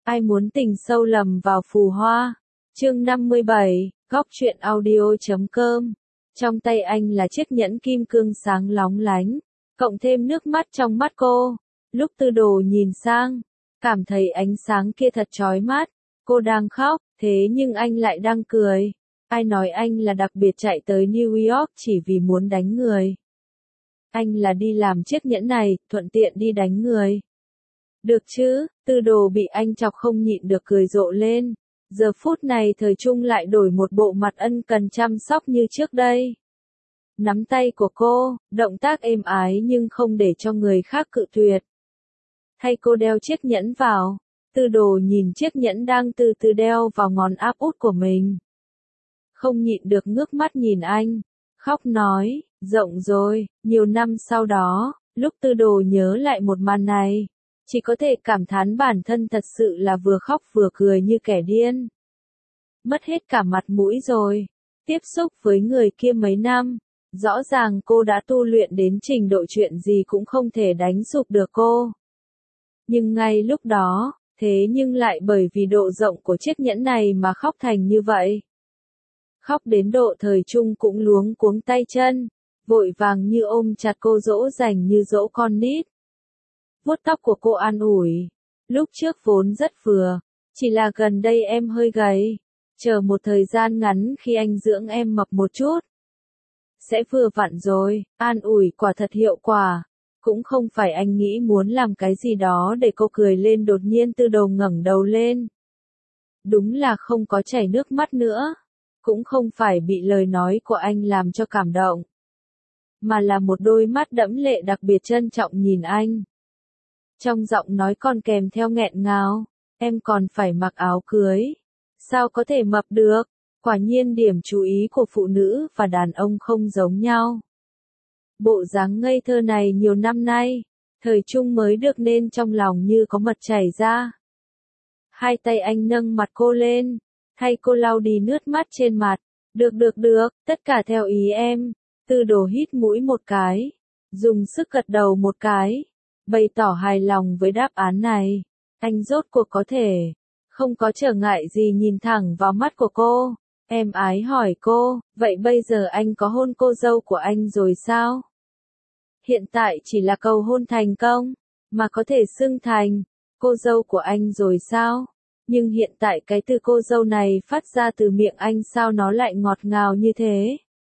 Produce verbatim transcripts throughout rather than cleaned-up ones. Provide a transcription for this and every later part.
Ai muốn tình sâu lầm vào phù hoa. Chương năm mươi bảy, góc truyện audio chấm com. Trong tay anh là chiếc nhẫn kim cương sáng lóng lánh, cộng thêm nước mắt trong mắt cô. Lúc Tư Đồ nhìn sang, cảm thấy ánh sáng kia thật chói mắt. Cô đang khóc, thế nhưng anh lại đang cười. Ai nói anh là đặc biệt chạy tới New York chỉ vì muốn đánh người. Anh là đi làm chiếc nhẫn này, thuận tiện đi đánh người. Được chứ, Tư Đồ bị anh chọc không nhịn được cười rộ lên. Giờ phút này Thời Trung lại đổi một bộ mặt ân cần chăm sóc như trước đây. Nắm tay của cô, động tác êm ái nhưng không để cho người khác cự tuyệt. Thay cô đeo chiếc nhẫn vào, Tư Đồ nhìn chiếc nhẫn đang từ từ đeo vào ngón áp út của mình. Không nhịn được ngước mắt nhìn anh, khóc nói, rộng rồi. Nhiều năm sau đó, lúc Tư Đồ nhớ lại một màn này, chỉ có thể cảm thán bản thân thật sự là vừa khóc vừa cười như kẻ điên. Mất hết cả mặt mũi rồi. Tiếp xúc với người kia mấy năm, rõ ràng cô đã tu luyện đến trình độ chuyện gì cũng không thể đánh sụp được cô. Nhưng ngay lúc đó, thế nhưng lại bởi vì độ rộng của chiếc nhẫn này mà khóc thành như vậy. Khóc đến độ Thời Trung cũng luống cuống tay chân, vội vàng như ôm chặt cô dỗ dành như dỗ con nít. Vuốt tóc của cô an ủi, lúc trước vốn rất vừa, chỉ là gần đây em hơi gầy, chờ một thời gian ngắn khi anh dưỡng em mập một chút. Sẽ vừa vặn rồi, an ủi quả thật hiệu quả, cũng không phải anh nghĩ muốn làm cái gì đó để cô cười lên. Đột nhiên Tư Đồ ngẩng đầu lên. Đúng là không có chảy nước mắt nữa, cũng không phải bị lời nói của anh làm cho cảm động, mà là một đôi mắt đẫm lệ đặc biệt trân trọng nhìn anh. Trong giọng nói còn kèm theo nghẹn ngào, em còn phải mặc áo cưới, sao có thể mập được? Quả nhiên điểm chú ý của phụ nữ và đàn ông không giống nhau. Bộ dáng ngây thơ này nhiều năm nay, Thời Trung mới được nên trong lòng như có mật chảy ra. Hai tay anh nâng mặt cô lên, thay cô lau đi nước mắt trên mặt. Được được được, tất cả theo ý em. Tư Đồ hít mũi một cái, dùng sức gật đầu một cái, bày tỏ hài lòng với đáp án này. Anh rốt cuộc có thể, không có trở ngại gì nhìn thẳng vào mắt của cô. Em ái hỏi cô, vậy bây giờ anh có hôn cô dâu của anh rồi sao? Hiện tại chỉ là cầu hôn thành công, mà có thể xưng thành cô dâu của anh rồi sao? Nhưng hiện tại cái từ cô dâu này phát ra từ miệng anh sao nó lại ngọt ngào như thế?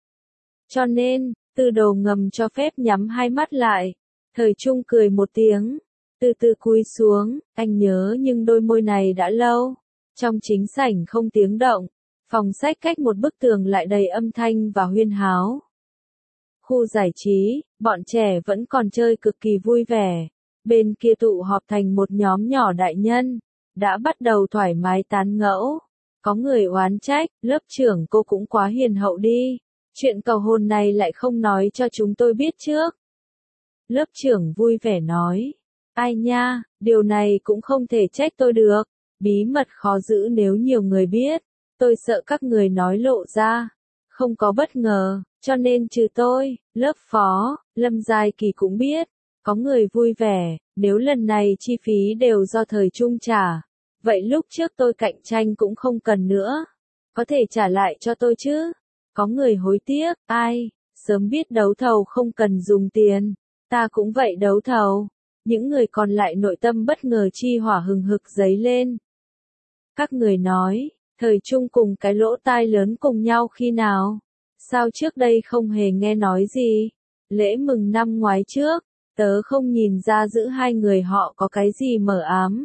Cho nên, Tư Đồ ngầm cho phép nhắm hai mắt lại. Thời Trung cười một tiếng, từ từ cúi xuống, anh nhớ nhưng đôi môi này đã lâu. Trong chính sảnh không tiếng động, phòng sách cách một bức tường lại đầy âm thanh và huyên háo. Khu giải trí, bọn trẻ vẫn còn chơi cực kỳ vui vẻ. Bên kia tụ họp thành một nhóm nhỏ đại nhân, đã bắt đầu thoải mái tán gẫu. Có người oán trách, lớp trưởng cô cũng quá hiền hậu đi. Chuyện cầu hôn này lại không nói cho chúng tôi biết trước. Lớp trưởng vui vẻ nói, ai nha, điều này cũng không thể trách tôi được. Bí mật khó giữ nếu nhiều người biết. Tôi sợ các người nói lộ ra, không có bất ngờ, cho nên trừ tôi, lớp phó, Lâm Giai Kỳ cũng biết. Có người vui vẻ, nếu lần này chi phí đều do Thời Trung trả, vậy lúc trước tôi cạnh tranh cũng không cần nữa. Có thể trả lại cho tôi chứ? Có người hối tiếc, ai, sớm biết đấu thầu không cần dùng tiền, ta cũng vậy đấu thầu. Những người còn lại nội tâm bất ngờ chi hỏa hừng hực dấy lên. Các người nói, Thời Trung cùng cái lỗ tai lớn cùng nhau khi nào? Sao trước đây không hề nghe nói gì? Lễ mừng năm ngoái trước, tớ không nhìn ra giữa hai người họ có cái gì mờ ám.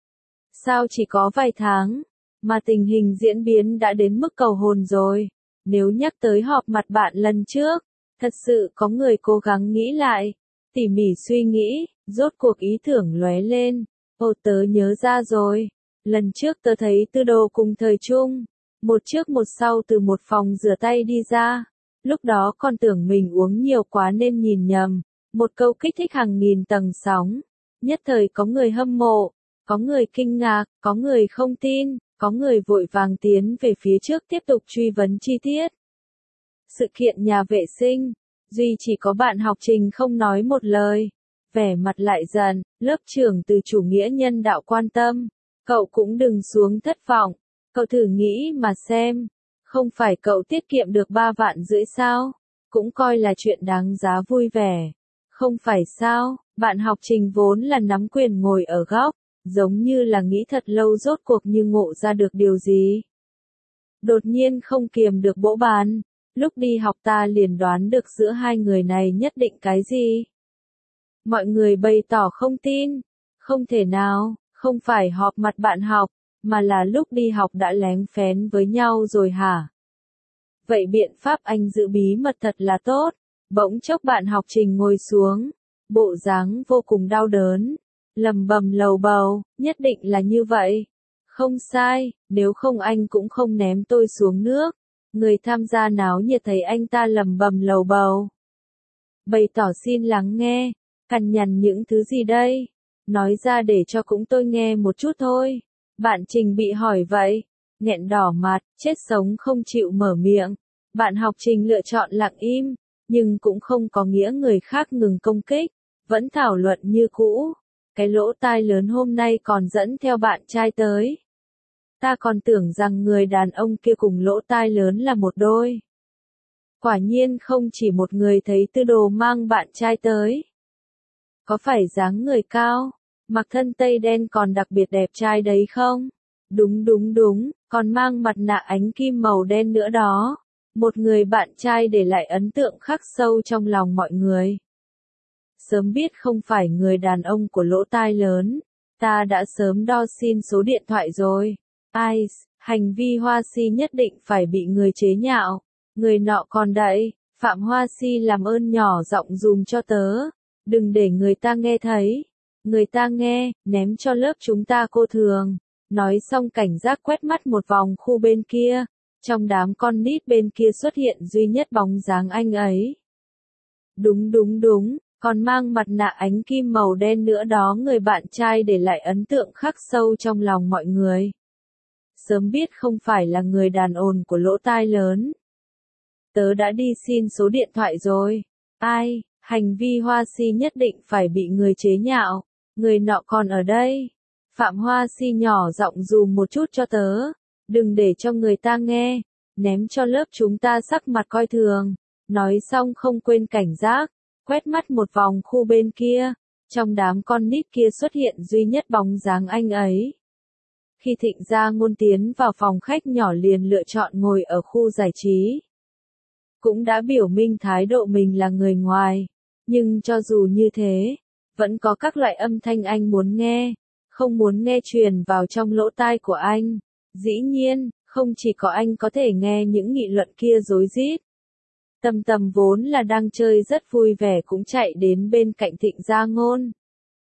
Sao chỉ có vài tháng, mà tình hình diễn biến đã đến mức cầu hôn rồi? Nếu nhắc tới họp mặt bạn lần trước, thật sự có người cố gắng nghĩ lại, tỉ mỉ suy nghĩ, rốt cuộc ý tưởng lóe lên. Ồ, tớ nhớ ra rồi. Lần trước tớ thấy Tư Đồ cùng Thời Trung, một trước một sau từ một phòng rửa tay đi ra. Lúc đó còn tưởng mình uống nhiều quá nên nhìn nhầm. Một câu kích thích hàng nghìn tầng sóng. Nhất thời có người hâm mộ, có người kinh ngạc, có người không tin, có người vội vàng tiến về phía trước tiếp tục truy vấn chi tiết. Sự kiện nhà vệ sinh, duy chỉ có bạn học Trình không nói một lời. Vẻ mặt lại dần, lớp trưởng từ chủ nghĩa nhân đạo quan tâm. Cậu cũng đừng xuống thất vọng, cậu thử nghĩ mà xem, không phải cậu tiết kiệm được ba vạn rưỡi sao, cũng coi là chuyện đáng giá vui vẻ, không phải sao, bạn học Trình vốn là nắm quyền ngồi ở góc, giống như là nghĩ thật lâu rốt cuộc như ngộ ra được điều gì. Đột nhiên không kiềm được vỗ bàn, lúc đi học ta liền đoán được giữa hai người này nhất định cái gì. Mọi người bày tỏ không tin, không thể nào, không phải họp mặt bạn học, mà là lúc đi học đã lén phén với nhau rồi hả? Vậy biện pháp anh giữ bí mật thật là tốt, bỗng chốc bạn học Trình ngồi xuống, bộ dáng vô cùng đau đớn, lầm bầm lầu bầu, nhất định là như vậy. Không sai, nếu không anh cũng không ném tôi xuống nước. Người tham gia náo nhiệt thấy anh ta lầm bầm lầu bầu. Bày tỏ xin lắng nghe, cằn nhằn những thứ gì đây? Nói ra để cho cũng tôi nghe một chút thôi. Bạn Trình bị hỏi vậy, nghẹn đỏ mặt, chết sống không chịu mở miệng. Bạn học Trình lựa chọn lặng im, nhưng cũng không có nghĩa người khác ngừng công kích, vẫn thảo luận như cũ. Cái lỗ tai lớn hôm nay còn dẫn theo bạn trai tới. Ta còn tưởng rằng người đàn ông kia cùng lỗ tai lớn là một đôi. Quả nhiên không chỉ một người thấy Tư Đồ mang bạn trai tới. Có phải dáng người cao, mặc thân tây đen còn đặc biệt đẹp trai đấy không? Đúng đúng đúng, còn mang mặt nạ ánh kim màu đen nữa đó. Một người bạn trai để lại ấn tượng khắc sâu trong lòng mọi người. Sớm biết không phải người đàn ông của lỗ tai lớn, ta đã sớm đo xin số điện thoại rồi. Ai, hành vi Hoa Si nhất định phải bị người chế nhạo. Người nọ còn đậy, Phạm Hoa Si làm ơn nhỏ giọng dùm cho tớ. Đừng để người ta nghe thấy. Người ta nghe, ném cho lớp chúng ta cô thường. Nói xong cảnh giác quét mắt một vòng khu bên kia. Trong đám con nít bên kia xuất hiện duy nhất bóng dáng anh ấy. Đúng đúng đúng, còn mang mặt nạ ánh kim màu đen nữa đó, người bạn trai để lại ấn tượng khắc sâu trong lòng mọi người. Sớm biết không phải là người đàn ồn của lỗ tai lớn. Tớ đã đi xin số điện thoại rồi. Ai, hành vi Hoa Si nhất định phải bị người chế nhạo. Người nọ còn ở đây. Phạm Hoa Si nhỏ giọng dùm một chút cho tớ. Đừng để cho người ta nghe. Ném cho lớp chúng ta sắc mặt coi thường. Nói xong không quên cảnh giác. Quét mắt một vòng khu bên kia. Trong đám con nít kia xuất hiện duy nhất bóng dáng anh ấy. Khi Thịnh Gia Ngôn tiến vào phòng khách nhỏ liền lựa chọn ngồi ở khu giải trí. Cũng đã biểu minh thái độ mình là người ngoài. Nhưng cho dù như thế, vẫn có các loại âm thanh anh muốn nghe, không muốn nghe truyền vào trong lỗ tai của anh. Dĩ nhiên, không chỉ có anh có thể nghe những nghị luận kia rối rít. Tầm Tầm vốn là đang chơi rất vui vẻ cũng chạy đến bên cạnh Thịnh Gia Ngôn.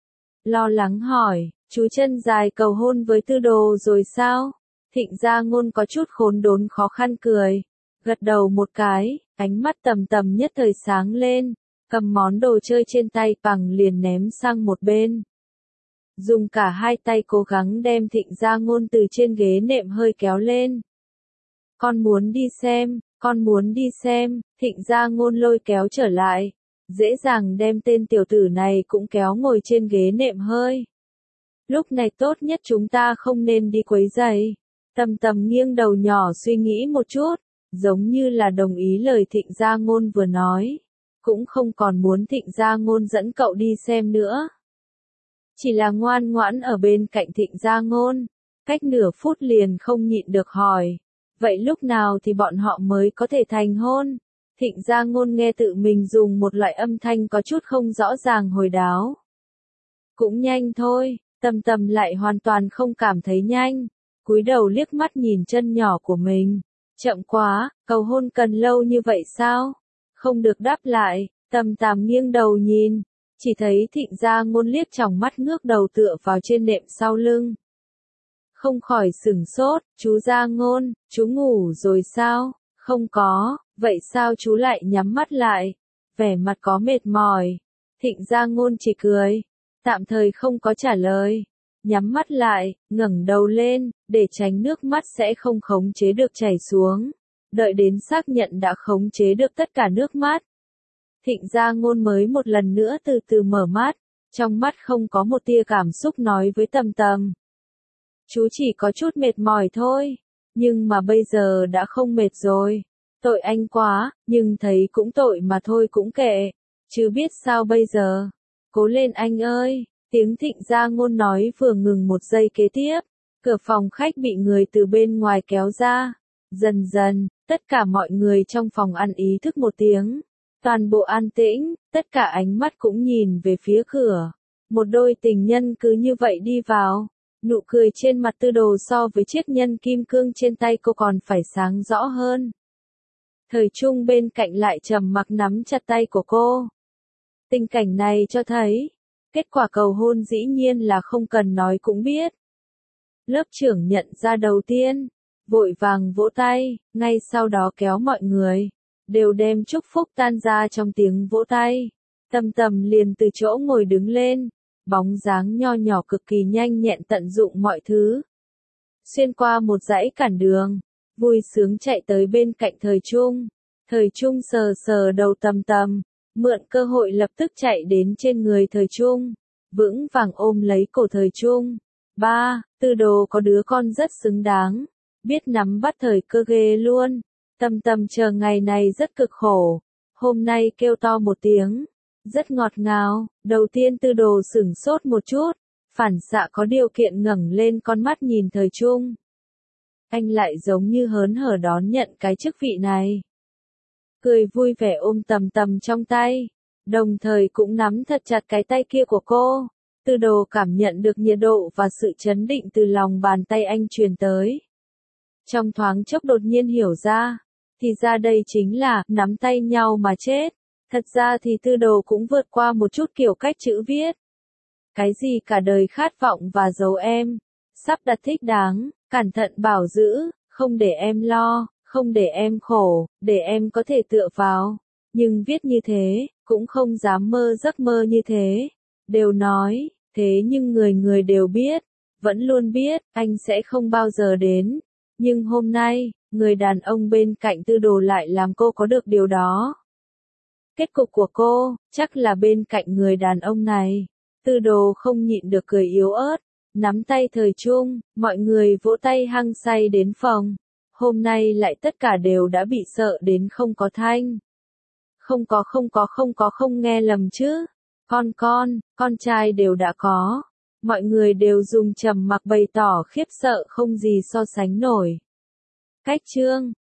Lo lắng hỏi, chú chân dài cầu hôn với Tư Đồ rồi sao? Thịnh Gia Ngôn có chút khốn đốn khó khăn cười. Gật đầu một cái, ánh mắt Tầm Tầm nhất thời sáng lên. Cầm món đồ chơi trên tay bằng liền ném sang một bên. Dùng cả hai tay cố gắng đem Thịnh Gia Ngôn từ trên ghế nệm hơi kéo lên. Con muốn đi xem, con muốn đi xem, Thịnh Gia Ngôn lôi kéo trở lại. Dễ dàng đem tên tiểu tử này cũng kéo ngồi trên ghế nệm hơi. Lúc này tốt nhất chúng ta không nên đi quấy rầy. Tầm Tầm nghiêng đầu nhỏ suy nghĩ một chút, giống như là đồng ý lời Thịnh Gia Ngôn vừa nói. Cũng không còn muốn Thịnh Gia Ngôn dẫn cậu đi xem nữa. Chỉ là ngoan ngoãn ở bên cạnh Thịnh Gia Ngôn. Cách nửa phút liền không nhịn được hỏi. Vậy lúc nào thì bọn họ mới có thể thành hôn? Thịnh Gia Ngôn nghe tự mình dùng một loại âm thanh có chút không rõ ràng hồi đáo. Cũng nhanh thôi, Tầm Tầm lại hoàn toàn không cảm thấy nhanh. Cúi đầu liếc mắt nhìn chân nhỏ của mình. Chậm quá, cầu hôn cần lâu như vậy sao? Không được đáp lại, Tầm Tầm nghiêng đầu nhìn. Chỉ thấy Thịnh Gia Ngôn liếc tròng mắt ngước đầu tựa vào trên nệm sau lưng. Không khỏi sửng sốt, chú Gia Ngôn, chú ngủ rồi sao? Không có, vậy sao chú lại nhắm mắt lại? Vẻ mặt có mệt mỏi. Thịnh Gia Ngôn chỉ cười, tạm thời không có trả lời. Nhắm mắt lại, ngẩng đầu lên, để tránh nước mắt sẽ không khống chế được chảy xuống. Đợi đến xác nhận đã khống chế được tất cả nước mắt. Thịnh Gia Ngôn mới một lần nữa từ từ mở mắt, trong mắt không có một tia cảm xúc nói với Tầm Tầm. Chú chỉ có chút mệt mỏi thôi, nhưng mà bây giờ đã không mệt rồi. Tội anh quá, nhưng thấy cũng tội mà thôi cũng kệ, chứ biết sao bây giờ. Cố lên anh ơi, tiếng Thịnh Gia Ngôn nói vừa ngừng một giây kế tiếp, cửa phòng khách bị người từ bên ngoài kéo ra. Dần dần, tất cả mọi người trong phòng ăn ý thức một tiếng. Toàn bộ an tĩnh, tất cả ánh mắt cũng nhìn về phía cửa. Một đôi tình nhân cứ như vậy đi vào. Nụ cười trên mặt Tư Đồ so với chiếc nhân kim cương trên tay cô còn phải sáng rõ hơn. Thời Trung bên cạnh lại trầm mặc nắm chặt tay của cô. Tình cảnh này cho thấy, kết quả cầu hôn dĩ nhiên là không cần nói cũng biết. Lớp trưởng nhận ra đầu tiên, vội vàng vỗ tay, ngay sau đó kéo mọi người, đều đem chúc phúc tan ra trong tiếng vỗ tay. Tầm Tầm liền từ chỗ ngồi đứng lên, bóng dáng nho nhỏ cực kỳ nhanh nhẹn tận dụng mọi thứ. Xuyên qua một dãy cản đường, vui sướng chạy tới bên cạnh Thời Trung. Thời Trung sờ sờ đầu Tầm Tầm, mượn cơ hội lập tức chạy đến trên người Thời Trung, vững vàng ôm lấy cổ Thời Trung. Ba, Tư Đồ có đứa con rất xứng đáng, biết nắm bắt thời cơ ghê luôn. Tầm Tầm chờ ngày này rất cực khổ, hôm nay kêu to một tiếng, rất ngọt ngào. Đầu tiên Tư Đồ sửng sốt một chút, phản xạ có điều kiện ngẩng lên con mắt nhìn Thời Trung. Anh lại giống như hớn hở đón nhận cái chức vị này. Cười vui vẻ ôm Tầm Tầm trong tay, đồng thời cũng nắm thật chặt cái tay kia của cô. Tư Đồ cảm nhận được nhiệt độ và sự chấn định từ lòng bàn tay anh truyền tới. Trong thoáng chốc đột nhiên hiểu ra, thì ra đây chính là nắm tay nhau mà chết. Thật ra thì Tư Đồ cũng vượt qua một chút kiểu cách chữ viết. Cái gì cả đời khát vọng và giấu em, sắp đặt thích đáng, cẩn thận bảo giữ, không để em lo, không để em khổ, để em có thể tựa vào. Nhưng viết như thế, cũng không dám mơ giấc mơ như thế. Đều nói, thế nhưng người người đều biết, vẫn luôn biết, anh sẽ không bao giờ đến. Nhưng hôm nay, người đàn ông bên cạnh Tư Đồ lại làm cô có được điều đó. Kết cục của cô, chắc là bên cạnh người đàn ông này. Tư Đồ không nhịn được cười yếu ớt, nắm tay Thời Trung, mọi người vỗ tay hăng say đến phòng. Hôm nay lại tất cả đều đã bị sợ đến không có thanh. Không có không có không có không nghe lầm chứ. Con con, con trai đều đã có. Mọi người đều dùng trầm mặc bày tỏ khiếp sợ không gì so sánh nổi. Cách chương